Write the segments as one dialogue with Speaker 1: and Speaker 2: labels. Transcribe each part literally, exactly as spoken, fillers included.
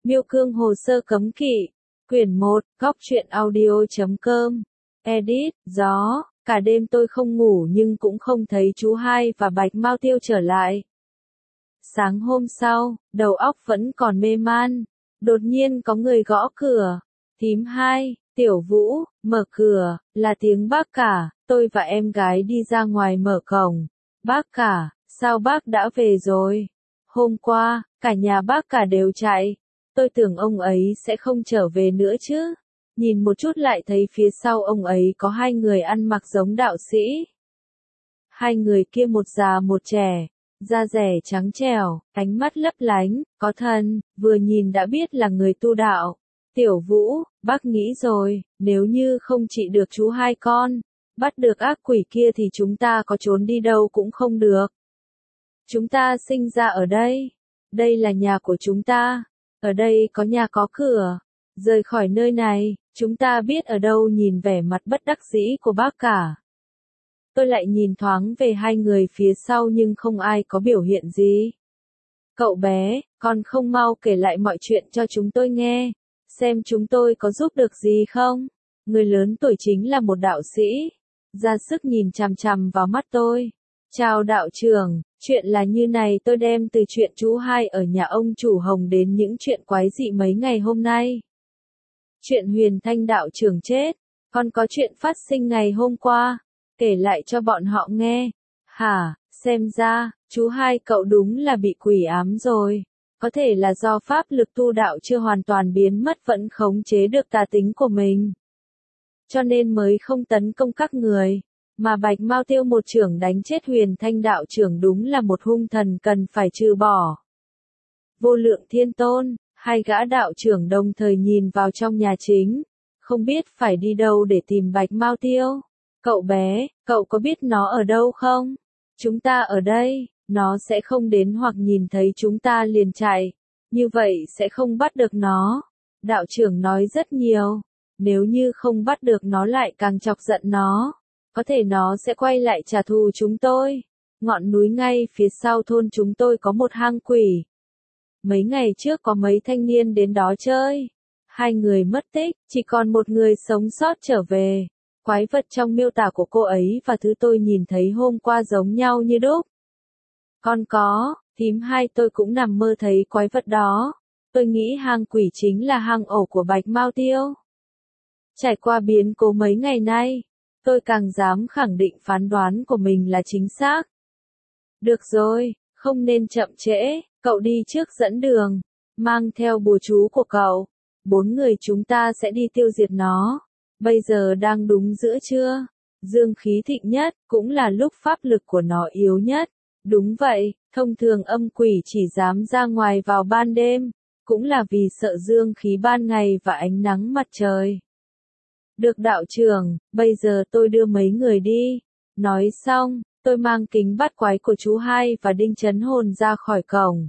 Speaker 1: Miêu Cương Hồ Sơ Cấm Kỵ, quyển một, góc truyện audio.com, edit, gió, cả đêm tôi không ngủ nhưng cũng không thấy chú Hai và Bạch Mao Tiêu trở lại. Sáng hôm sau, đầu óc vẫn còn mê man, đột nhiên có người gõ cửa, Thím Hai, Tiểu Vũ, mở cửa, là tiếng bác cả, tôi và em gái đi ra ngoài mở cổng. Bác cả, sao bác đã về rồi? Hôm qua, cả nhà bác cả đều chạy. Tôi tưởng ông ấy sẽ không trở về nữa chứ. Nhìn một chút lại thấy phía sau ông ấy có hai người ăn mặc giống đạo sĩ. Hai người kia một già một trẻ, da rẻ trắng trẻo, ánh mắt lấp lánh, có thần, vừa nhìn đã biết là người tu đạo. Tiểu Vũ, bác nghĩ rồi, nếu như không trị được chú hai con, bắt được ác quỷ kia thì chúng ta có trốn đi đâu cũng không được. Chúng ta sinh ra ở đây. Đây là nhà của chúng ta. Ở đây có nhà có cửa. Rời khỏi nơi này, chúng ta biết ở đâu. Nhìn vẻ mặt bất đắc dĩ của bác cả. Tôi lại nhìn thoáng về hai người phía sau nhưng không ai có biểu hiện gì. Cậu bé, con không mau kể lại mọi chuyện cho chúng tôi nghe. Xem chúng tôi có giúp được gì không? Người lớn tuổi chính là một đạo sĩ. Ra sức nhìn chằm chằm vào mắt tôi. Chào đạo trưởng, chuyện là như này, tôi đem từ chuyện chú Hai ở nhà ông chủ Hồng đến những chuyện quái dị mấy ngày hôm nay. Chuyện Huyền Thanh đạo trưởng chết, còn có chuyện phát sinh ngày hôm qua, kể lại cho bọn họ nghe. Hả, xem ra, chú Hai cậu đúng là bị quỷ ám rồi. Có thể là do pháp lực tu đạo chưa hoàn toàn biến mất vẫn khống chế được tà tính của mình. Cho nên mới không tấn công các người. Mà Bạch Mao Tiêu một trưởng đánh chết Huyền Thanh đạo trưởng đúng là một hung thần cần phải trừ bỏ. Vô Lượng Thiên Tôn, hai gã đạo trưởng đồng thời nhìn vào trong nhà chính. Không biết phải đi đâu để tìm Bạch Mao Tiêu. Cậu bé, cậu có biết nó ở đâu không? Chúng ta ở đây, nó sẽ không đến hoặc nhìn thấy chúng ta liền chạy. Như vậy sẽ không bắt được nó. Đạo trưởng nói rất nhiều. Nếu như không bắt được nó lại càng chọc giận nó. Có thể nó sẽ quay lại trả thù chúng tôi. Ngọn núi ngay phía sau thôn chúng tôi có một hang quỷ. Mấy ngày trước có mấy thanh niên đến đó chơi. Hai người mất tích, chỉ còn một người sống sót trở về. Quái vật trong miêu tả của cô ấy và thứ tôi nhìn thấy hôm qua giống nhau như đúc. Còn có, Thím Hai tôi cũng nằm mơ thấy quái vật đó. Tôi nghĩ hang quỷ chính là hang ổ của Bạch Mao Tiêu. Trải qua biến cố mấy ngày nay, tôi càng dám khẳng định phán đoán của mình là chính xác. Được rồi, không nên chậm trễ, cậu đi trước dẫn đường, mang theo bùa chú của cậu. Bốn người chúng ta sẽ đi tiêu diệt nó. Bây giờ đang đúng giữa trưa, dương khí thịnh nhất, cũng là lúc pháp lực của nó yếu nhất. Đúng vậy, thông thường âm quỷ chỉ dám ra ngoài vào ban đêm, cũng là vì sợ dương khí ban ngày và ánh nắng mặt trời. Được đạo trưởng, bây giờ tôi đưa mấy người đi. Nói xong, tôi mang kính bắt quái của chú Hai và Đinh Chấn Hồn ra khỏi cổng.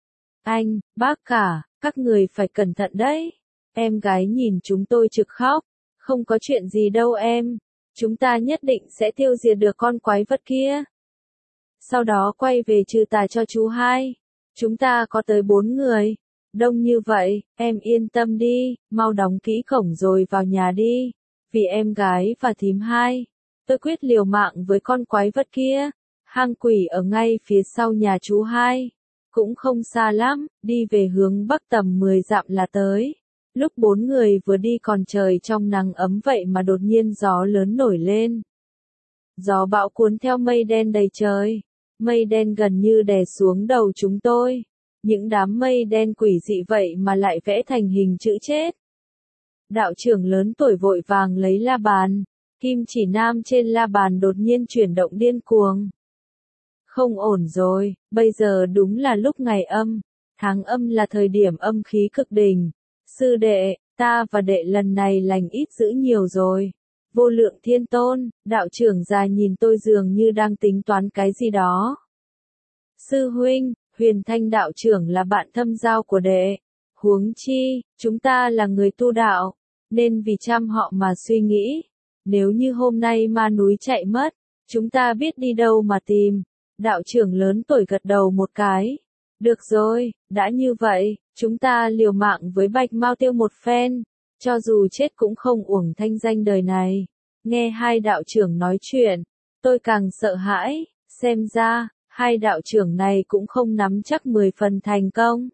Speaker 1: Anh, bác cả, các người phải cẩn thận đấy. Em gái nhìn chúng tôi trực khóc. Không có chuyện gì đâu em. Chúng ta nhất định sẽ tiêu diệt được con quái vật kia. Sau đó quay về trừ tà cho chú Hai. Chúng ta có tới bốn người. Đông như vậy, em yên tâm đi, mau đóng kỹ cổng rồi vào nhà đi. Vì em gái và Thím Hai, tôi quyết liều mạng với con quái vật kia. Hang quỷ ở ngay phía sau nhà chú Hai. Cũng không xa lắm, đi về hướng bắc tầm mười dặm là tới. Lúc bốn người vừa đi còn trời trong nắng ấm vậy mà đột nhiên gió lớn nổi lên. Gió bão cuốn theo mây đen đầy trời. Mây đen gần như đè xuống đầu chúng tôi. Những đám mây đen quỷ dị vậy mà lại vẽ thành hình chữ chết. Đạo trưởng lớn tuổi vội vàng lấy la bàn. Kim chỉ nam trên la bàn đột nhiên chuyển động điên cuồng. Không ổn rồi, bây giờ đúng là lúc ngày âm. Tháng âm là thời điểm âm khí cực đỉnh. Sư đệ, ta và đệ lần này lành ít dữ nhiều rồi. Vô Lượng Thiên Tôn, đạo trưởng già nhìn tôi dường như đang tính toán cái gì đó. Sư huynh, Huyền Thanh đạo trưởng là bạn thâm giao của đệ. Huống chi, chúng ta là người tu đạo, nên vì chăm họ mà suy nghĩ. Nếu như hôm nay ma núi chạy mất, chúng ta biết đi đâu mà tìm. Đạo trưởng lớn tuổi gật đầu một cái. Được rồi, đã như vậy, Chúng ta liều mạng với Bạch Mao Tiêu một phen, cho dù chết cũng không uổng thanh danh đời này. Nghe hai đạo trưởng nói chuyện, tôi càng sợ hãi, xem ra, hai đạo trưởng này cũng không nắm chắc mười phần thành công.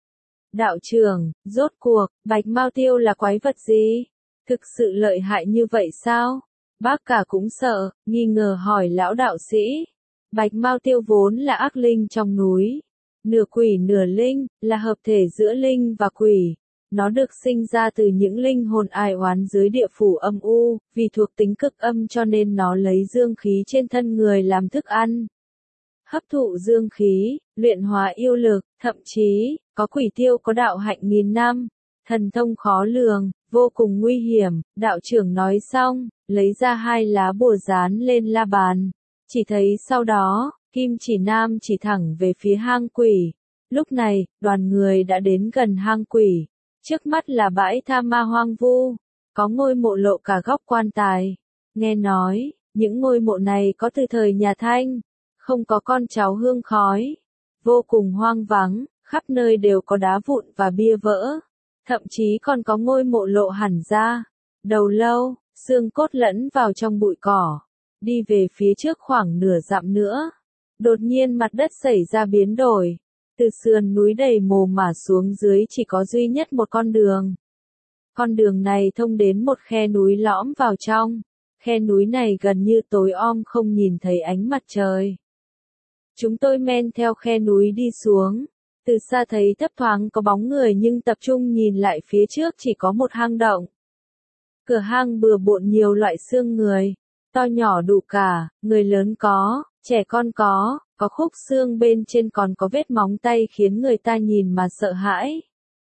Speaker 1: Đạo trưởng, rốt cuộc, Bạch Mao Tiêu là quái vật gì? Thực sự lợi hại như vậy sao? Bác cả cũng sợ, nghi ngờ hỏi lão đạo sĩ. Bạch Mao Tiêu vốn là ác linh trong núi. Nửa quỷ nửa linh, là hợp thể giữa linh và quỷ. Nó được sinh ra từ những linh hồn ai oán dưới địa phủ âm u, vì thuộc tính cực âm cho nên nó lấy dương khí trên thân người làm thức ăn. Hấp thụ dương khí, luyện hóa yêu lực, thậm chí, có quỷ tiêu có đạo hạnh nghìn năm, thần thông khó lường, vô cùng nguy hiểm. Đạo trưởng nói xong, lấy ra hai lá bùa dán lên la bàn. Chỉ thấy sau đó, Kim Chỉ Nam chỉ thẳng về phía hang quỷ. Lúc này, đoàn người đã đến gần hang quỷ. Trước mắt là bãi tha ma hoang vu, có ngôi mộ lộ cả góc quan tài. Nghe nói, những ngôi mộ này có từ thời nhà Thanh, không có con cháu hương khói, vô cùng hoang vắng, khắp nơi đều có đá vụn và bia vỡ, thậm chí còn có ngôi mộ lộ hẳn ra, đầu lâu, xương cốt lẫn vào trong bụi cỏ. Đi về phía trước khoảng nửa dặm nữa, đột nhiên mặt đất xảy ra biến đổi. Từ sườn núi đầy mồ mả xuống dưới chỉ có duy nhất một con đường. Con đường này thông đến một khe núi lõm vào trong. Khe núi này gần như tối om không nhìn thấy ánh mặt trời. Chúng tôi men theo khe núi đi xuống. Từ xa thấy thấp thoáng có bóng người nhưng tập trung nhìn lại phía trước chỉ có một hang động. Cửa hang bừa bộn nhiều loại xương người. To nhỏ đủ cả, người lớn có, trẻ con có. Có khúc xương bên trên còn có vết móng tay khiến người ta nhìn mà sợ hãi.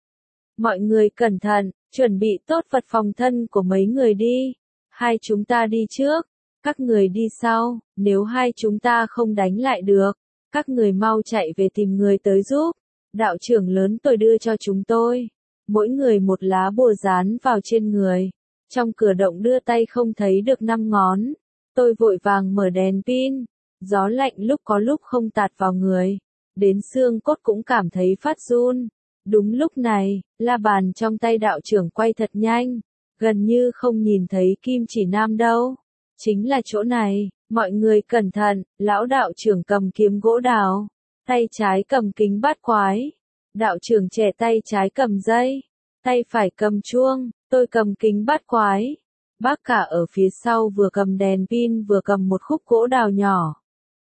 Speaker 1: Mọi người cẩn thận, chuẩn bị tốt vật phòng thân của mấy người đi. Hai chúng ta đi trước, các người đi sau, nếu hai chúng ta không đánh lại được, các người mau chạy về tìm người tới giúp. Đạo trưởng lớn tôi đưa cho chúng tôi, mỗi người một lá bùa dán vào trên người. Trong cửa động đưa tay không thấy được năm ngón, tôi vội vàng mở đèn pin. Gió lạnh lúc có lúc không tạt vào người, đến xương cốt cũng cảm thấy phát run. Đúng lúc này, la bàn trong tay đạo trưởng quay thật nhanh, gần như không nhìn thấy Kim Chỉ Nam đâu. Chính là chỗ này, mọi người cẩn thận, lão đạo trưởng cầm kiếm gỗ đào, tay trái cầm kính bát quái, đạo trưởng trẻ tay trái cầm dây, tay phải cầm chuông, tôi cầm kính bát quái. Bác cả ở phía sau vừa cầm đèn pin vừa cầm một khúc gỗ đào nhỏ.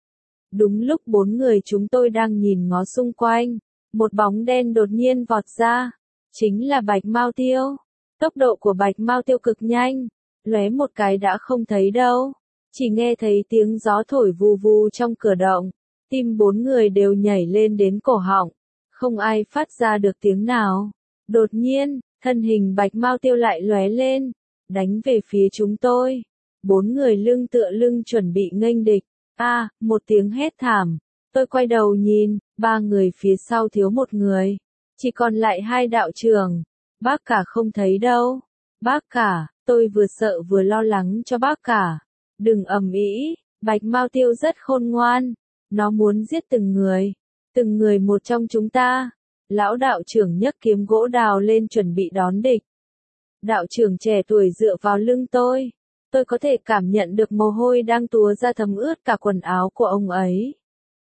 Speaker 1: Đúng lúc bốn người chúng tôi đang nhìn ngó xung quanh, một bóng đen đột nhiên vọt ra, chính là Bạch Mao Tiêu. Tốc độ của Bạch Mao Tiêu cực nhanh, lóe một cái đã không thấy đâu, chỉ nghe thấy tiếng gió thổi vù vù trong cửa động, tim bốn người đều nhảy lên đến cổ họng, không ai phát ra được tiếng nào. Đột nhiên, thân hình Bạch Mao Tiêu lại lóe lên, đánh về phía chúng tôi. Bốn người lưng tựa lưng chuẩn bị nghênh địch. A, à, một tiếng hét thảm. Tôi quay đầu nhìn, ba người phía sau thiếu một người. Chỉ còn lại hai đạo trưởng. Bác cả không thấy đâu. Bác cả, tôi vừa sợ vừa lo lắng cho bác cả. Đừng ầm ĩ, Bạch Mao Tiêu rất khôn ngoan. Nó muốn giết từng người. Từng người một trong chúng ta. Lão đạo trưởng nhấc kiếm gỗ đào lên chuẩn bị đón địch. Đạo trưởng trẻ tuổi dựa vào lưng tôi. Tôi có thể cảm nhận được mồ hôi đang túa ra thấm ướt cả quần áo của ông ấy.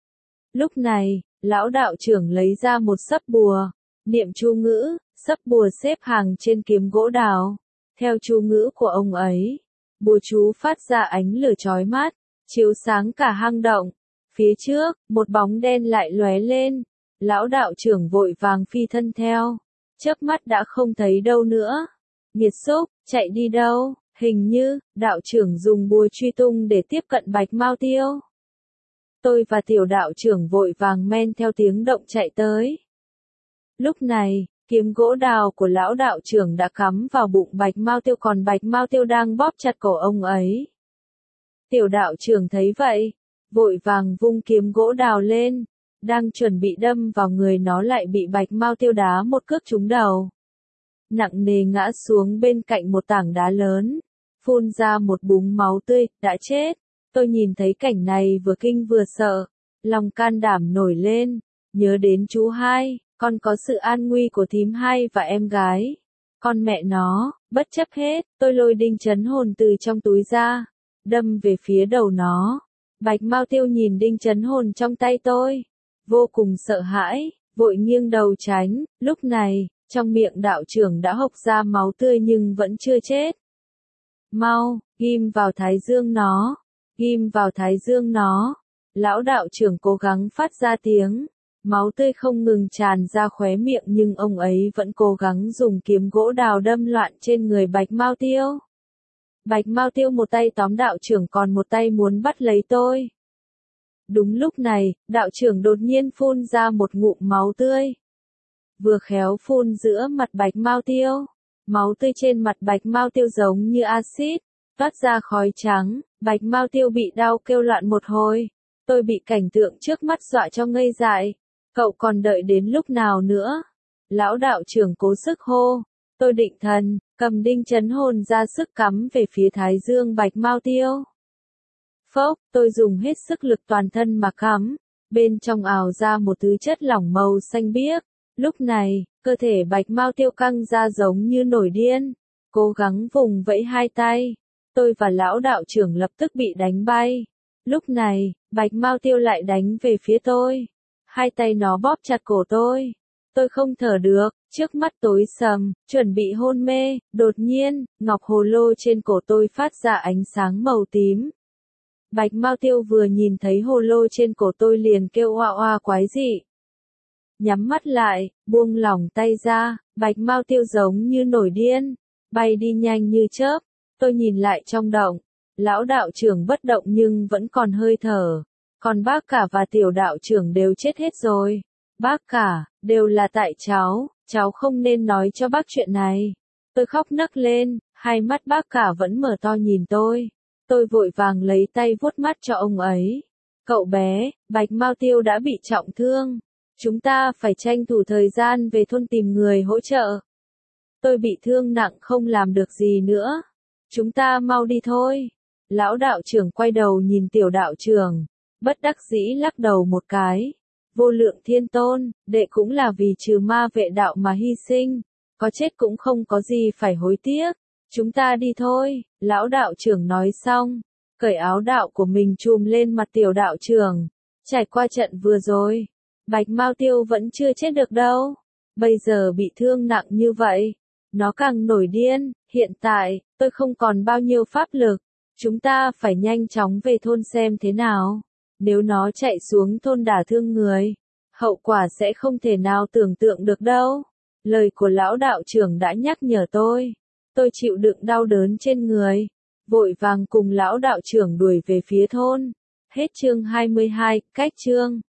Speaker 1: Lúc này, lão đạo trưởng lấy ra một sấp bùa, niệm chú ngữ, sấp bùa xếp hàng trên kiếm gỗ đào. Theo chú ngữ của ông ấy, bùa chú phát ra ánh lửa chói mắt, chiếu sáng cả hang động. Phía trước, một bóng đen lại lóe lên. Lão đạo trưởng vội vàng phi thân theo. Chớp mắt đã không thấy đâu nữa. Nghiệt xúc, chạy đi đâu? Hình như, đạo trưởng dùng bùa truy tung để tiếp cận Bạch Mao Tiêu. Tôi và tiểu đạo trưởng vội vàng men theo tiếng động chạy tới. Lúc này, kiếm gỗ đào của lão đạo trưởng đã cắm vào bụng Bạch Mao Tiêu còn Bạch Mao Tiêu đang bóp chặt cổ ông ấy. Tiểu đạo trưởng thấy vậy, vội vàng vung kiếm gỗ đào lên, đang chuẩn bị đâm vào người nó lại bị Bạch Mao Tiêu đá một cước trúng đầu. Nặng nề ngã xuống bên cạnh một tảng đá lớn, phun ra một búng máu tươi, đã chết. Tôi nhìn thấy cảnh này vừa kinh vừa sợ, lòng can đảm nổi lên, nhớ đến chú hai, Con có sự an nguy của thím hai và em gái. Con mẹ nó, bất chấp hết, tôi lôi đinh chấn hồn từ trong túi ra, đâm về phía đầu nó. Bạch Mao Tiêu nhìn đinh chấn hồn trong tay tôi, vô cùng sợ hãi, vội nghiêng đầu tránh. Lúc này, trong miệng đạo trưởng đã hộc ra máu tươi nhưng vẫn chưa chết. Mau, ghim vào thái dương nó, ghim vào thái dương nó. Lão đạo trưởng cố gắng phát ra tiếng, máu tươi không ngừng tràn ra khóe miệng nhưng ông ấy vẫn cố gắng dùng kiếm gỗ đào đâm loạn trên người Bạch Mao Tiêu. Bạch Mao Tiêu một tay tóm đạo trưởng còn một tay muốn bắt lấy tôi. Đúng lúc này, đạo trưởng đột nhiên phun ra một ngụm máu tươi. Vừa khéo phun giữa mặt Bạch Mao Tiêu. Máu tươi trên mặt Bạch Mao Tiêu giống như axit, toát ra khói trắng. Bạch Mao Tiêu bị đau kêu loạn một hồi. Tôi bị cảnh tượng trước mắt dọa cho ngây dại. Cậu còn đợi đến lúc nào nữa? Lão đạo trưởng cố sức hô. Tôi định thần, cầm đinh chấn hồn ra sức cắm về phía thái dương Bạch Mao Tiêu. Phốc, tôi dùng hết sức lực toàn thân mà cắm. Bên trong ào ra một thứ chất lỏng màu xanh biếc. Lúc này, cơ thể Bạch Mao Tiêu căng ra giống như nổi điên. Cố gắng vùng vẫy hai tay. Tôi và lão đạo trưởng lập tức bị đánh bay. Lúc này, Bạch Mao Tiêu lại đánh về phía tôi. Hai tay nó bóp chặt cổ tôi. Tôi không thở được, trước mắt tối sầm, chuẩn bị hôn mê. Đột nhiên, ngọc hồ lô trên cổ tôi phát ra ánh sáng màu tím. Bạch Mao Tiêu vừa nhìn thấy hồ lô trên cổ tôi liền kêu oa oa quái dị. Nhắm mắt lại, buông lỏng tay ra, Bạch Mao Tiêu giống như nổi điên, bay đi nhanh như chớp. Tôi nhìn lại trong động, lão đạo trưởng bất động nhưng vẫn còn hơi thở. Còn bác cả và tiểu đạo trưởng đều chết hết rồi. Bác cả, đều là tại cháu, cháu không nên nói cho bác chuyện này. Tôi khóc nấc lên, hai mắt bác cả vẫn mở to nhìn tôi. Tôi vội vàng lấy tay vuốt mắt cho ông ấy. Cậu bé, Bạch Mao Tiêu đã bị trọng thương. Chúng ta phải tranh thủ thời gian về thôn tìm người hỗ trợ. Tôi bị thương nặng không làm được gì nữa. Chúng ta mau đi thôi. Lão đạo trưởng quay đầu nhìn tiểu đạo trưởng. Bất đắc dĩ lắc đầu một cái. Vô lượng thiên tôn, đệ cũng là vì trừ ma vệ đạo mà hy sinh. Có chết cũng không có gì phải hối tiếc. Chúng ta đi thôi, lão đạo trưởng nói xong. Cởi áo đạo của mình chùm lên mặt tiểu đạo trưởng. Trải qua trận vừa rồi. Bạch Mao Tiêu vẫn chưa chết được đâu. Bây giờ bị thương nặng như vậy. Nó càng nổi điên. Hiện tại, tôi không còn bao nhiêu pháp lực. Chúng ta phải nhanh chóng về thôn xem thế nào. Nếu nó chạy xuống thôn đả thương người, hậu quả sẽ không thể nào tưởng tượng được đâu. Lời của lão đạo trưởng đã nhắc nhở tôi. Tôi chịu đựng đau đớn trên người. Vội vàng cùng lão đạo trưởng đuổi về phía thôn. Hết chương hai mươi hai, cách chương.